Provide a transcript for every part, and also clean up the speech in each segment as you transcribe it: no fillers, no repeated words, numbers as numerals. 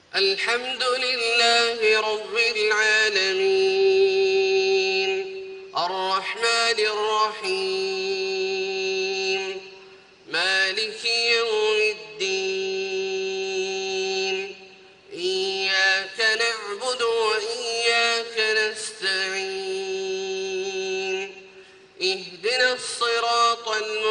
الحمد لله رب العالمين الرحمن الرحيم مالك يوم الدين إياك نعبد وإياك نستعين اهدنا الصراط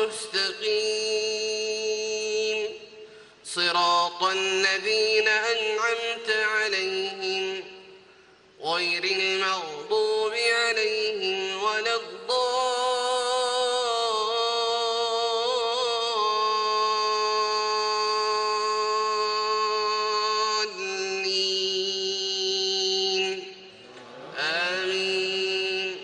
المستقيم صراط الذين أنعمت عليهم غير المغضوب عليهم ولا الضالين آمين.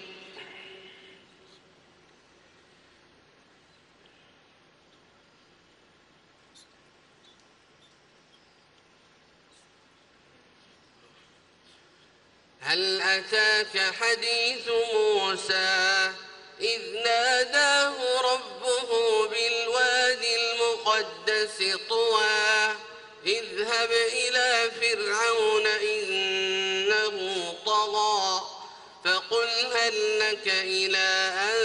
هل أتاك حديث موسى إذ ناداه ربه بالوادي المقدس طوى اذهب إلى فرعون إنه طغى فقل هل لك إلى أن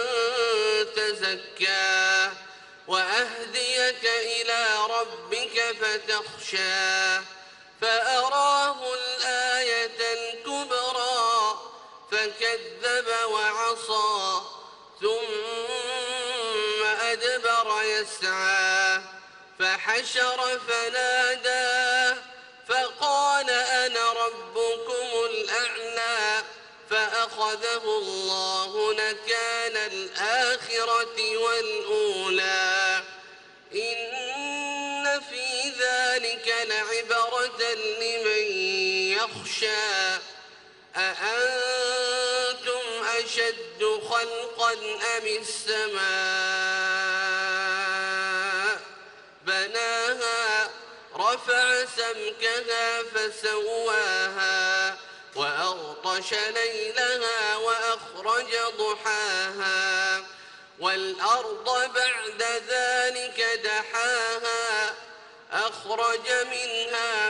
تزكى وأهديك إلى ربك فتخشى فأراه الآية الكبرى فكذب وعصى ثم أدبر يسعى فحشر فنادى فقال أنا ربكم الأعلى فأخذه الله نكال الآخرة والأولى إن في ذلك لعبرة لمن يخشى أأنتم أشد خلقا أم السماء بناها رفع سمكها فسواها وأغطش ليلها وأخرج ضحاها والأرض بعد ذلك دحاها أخرج منها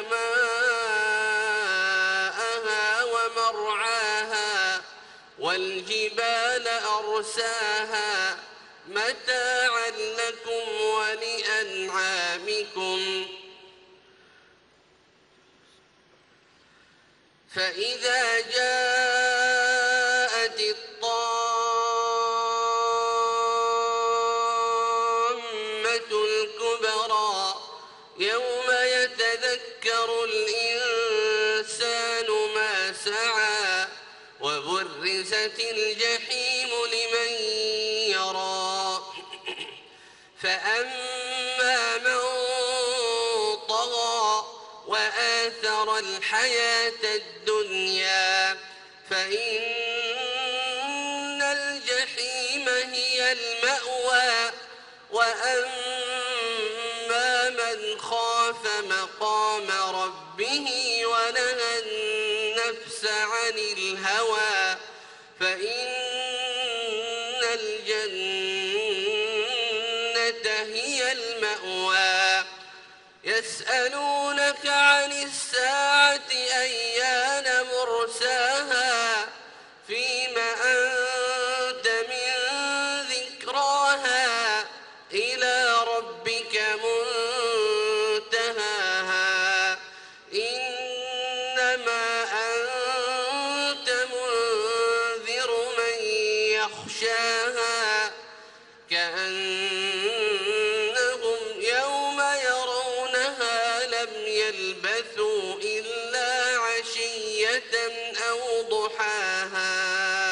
ماءها ومرعاها والجبال أرساها متاعا لكم ولأنعامكم فإذا جاءت الطامة الكبرى يوم يتذكر الإنسان ما سعى وبرزت الجحيم لمن يرى فأما من طغى وآثر الحياة الدنيا فإن الجحيم هي المأوى وأما من خاف مقام ربه ونهى النفس عن الهوى فإن الجنة هي المأوى يسألونك عن الساعة أيان مرساها فيم أنت من ذكراها إلى ربك منتهاها إنما أنت منذر من يخشاها كأنهم يوم يرونها لم يلبثوا إلا عشية أو ضحاها